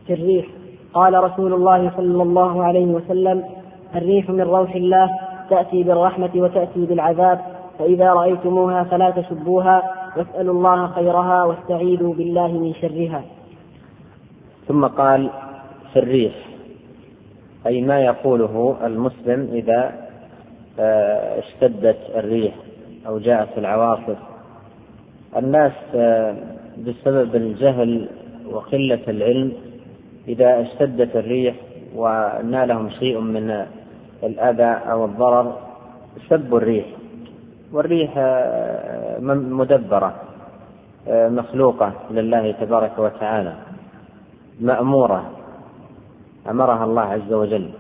في الريح. قال رسول الله صلى الله عليه وسلم: الريح من روح الله، تأتي بالرحمة وتأتي بالعذاب، فإذا رأيتموها فلا تسبوها، واسألوا الله خيرها واستعيذوا بالله من شرها. ثم قال: في الريح، أي ما يقوله المسلم إذا اشتدت الريح أو جاءت العواصف. الناس بسبب الجهل وقلة العلم إذا اشتدت الريح ونالهم شيء من الأذى أو الضرر سبوا الريح، والريح مدبرة مخلوقة لله تبارك وتعالى، مأمورة، أمرها الله عز وجل،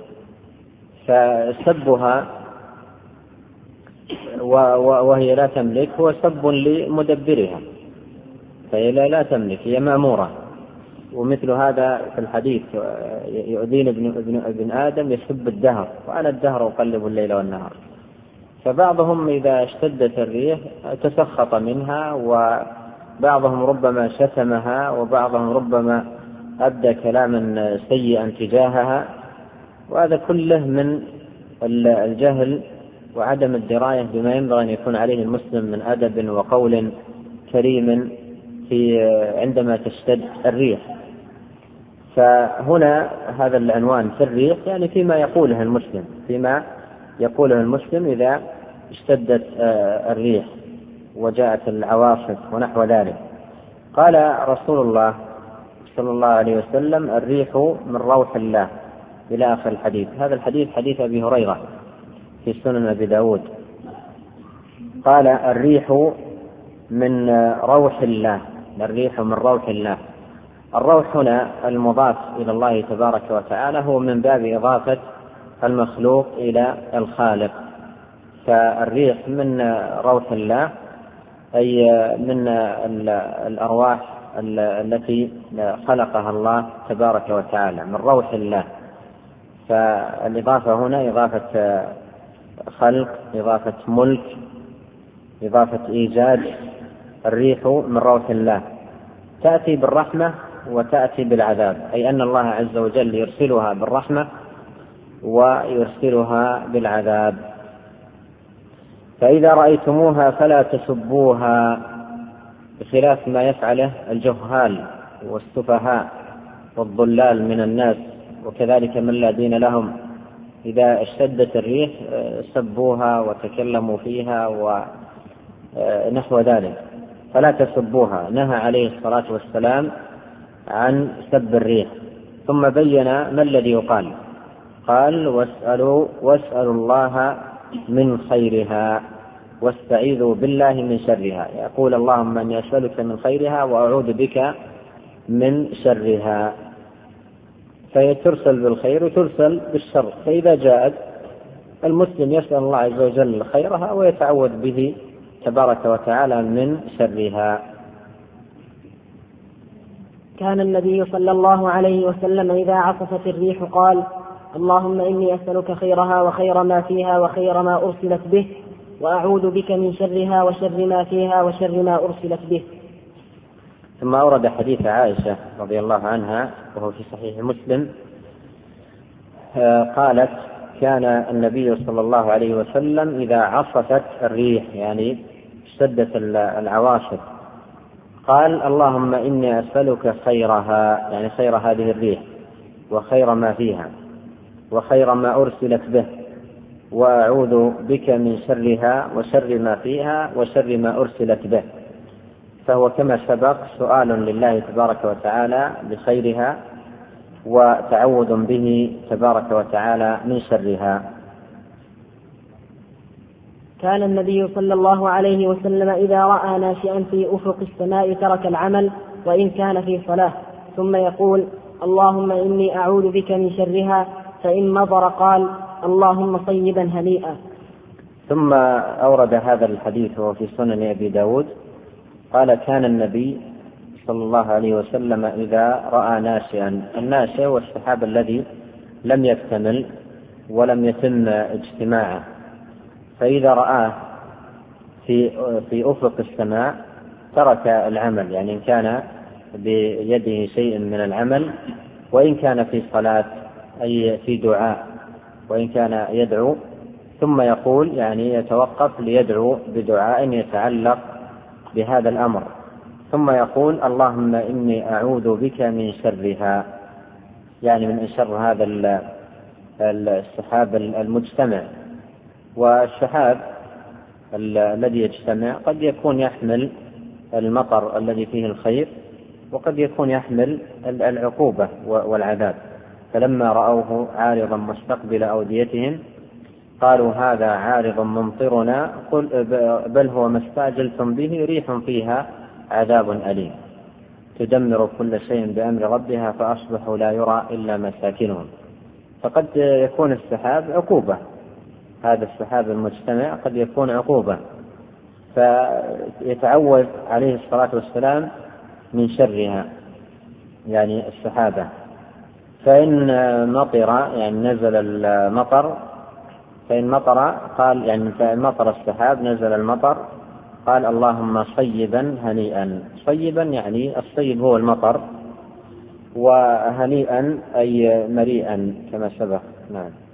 فسبها وهي لا تملك هو سب لمدبرها، فهي لا تملك، هي مأمورة. ومثل هذا في الحديث: يؤذيني ابن آدم يسب الدهر وأنا الدهر أقلب الليل والنهار. فبعضهم إذا اشتدت الريح تسخط منها، وبعضهم ربما شتمها، وبعضهم ربما أبدى كلاما سيئا تجاهها، وهذا كله من الجهل وعدم الدراية بما ينبغي أن يكون عليه المسلم من أدب وقول كريم عندما تشتد الريح. فهنا هذا العنوان في الريح يعني فيما يقوله المسلم إذا اشتدت الريح وجاءت العواصف ونحو ذلك. قال رسول الله صلى الله عليه وسلم: الريح من روح الله، إلى آخر الحديث. هذا الحديث حديث أبي هريرة في سنن أبي داود. قال: الريح من روح الله، الريح من روح الله. الروح هنا المضاف إلى الله تبارك وتعالى هو من باب إضافة المخلوق إلى الخالق، فالريح من روح الله أي من الأرواح التي خلقها الله تبارك وتعالى، من روح الله. فالإضافة هنا إضافة خلق، إضافة ملك، إضافة إيجاد. الريح من روح الله تأتي بالرحمة وتأتي بالعذاب، أي أن الله عز وجل يرسلها بالرحمة ويرسلها بالعذاب. فإذا رأيتموها فلا تسبوها، بخلاف ما يفعله الجهال والسفهاء والضلال من الناس، وكذلك من لا دين لهم، إذا اشتدت الريح سبوها وتكلموا فيها ونحو ذلك. فلا تسبوها، نهى عليه الصلاة والسلام عن سب الريح. ثم بين ما الذي يقال، قال: واسألوا الله من خيرها واستعيذوا بالله من شرها. يقول: اللهم إني أسألك من خيرها وأعوذ بك من شرها. فهي ترسل بالخير وترسل بالشر، فإذا جاءت المسلم يسأل الله عز وجل خيرها ويتعوذ به تبارك وتعالى من شرها. كان النبي صلى الله عليه وسلم إذا عصفت الريح قال: اللهم إني أسألك خيرها وخير ما فيها وخير ما أرسلت به، وأعوذ بك من شرها وشر ما فيها وشر ما أرسلت به. ثم أورد حديث عائشة رضي الله عنها وهو في صحيح مسلم، قالت: كان النبي صلى الله عليه وسلم إذا عصفت الريح يعني اشتدت العواصف قال: اللهم إني أسألك خيرها، يعني خير هذه الريح، وخير ما فيها، وخير ما أرسلت به، وأعوذ بك من شرها وشر ما فيها وشر ما أرسلت به. فهو كما سبق سؤال لله تبارك وتعالى بخيرها وتعوذ به تبارك وتعالى من شرها. كان النبي صلى الله عليه وسلم إذا رأى ناشئا في أفق السماء ترك العمل وإن كان في صلاة، ثم يقول: اللهم إني أعوذ بك من شرها، فإن مضر قال: اللهم طيبا هنيئا. ثم أورد هذا الحديث وهو في سنن أبي داود، قال: كان النبي صلى الله عليه وسلم إذا رأى ناشئا، الناشئ والسحاب الذي لم يكتمل ولم يتم اجتماعه، فإذا رآه في أفق السماء ترك العمل، يعني إن كان بيده شيء من العمل وإن كان في صلاة أي في دعاء، وإن كان يدعو ثم يقول يعني يتوقف ليدعو بدعاء يتعلق بهذا الأمر، ثم يقول اللهم إني أعوذ بك من شرها، يعني من شر هذا السحاب المجتمع. والسحاب الذي يجتمع قد يكون يحمل المطر الذي فيه الخير، وقد يكون يحمل العقوبة والعذاب. فلما رأوه عارضا مستقبل أوديتهم قالوا هذا عارض ممطرنا بل هو ما استعجلتم به ريح فيها عذاب أليم تدمر كل شيء بأمر ربها فأصبحوا لا يرى إلا مساكنهم. فقد يكون السحاب عقوبة، هذا السحاب المجتمع قد يكون عقوبة، فيتعوذ عليه الصلاة والسلام من شرها يعني السحابة. فإن مطر يعني نزل المطر، فإن مطر قال يعني فإن مطر السحاب نزل المطر قال اللهم صيبا هنيئا. صيبا يعني الصيب هو المطر، وهنيئا أي مريئا كما سبق. نعم.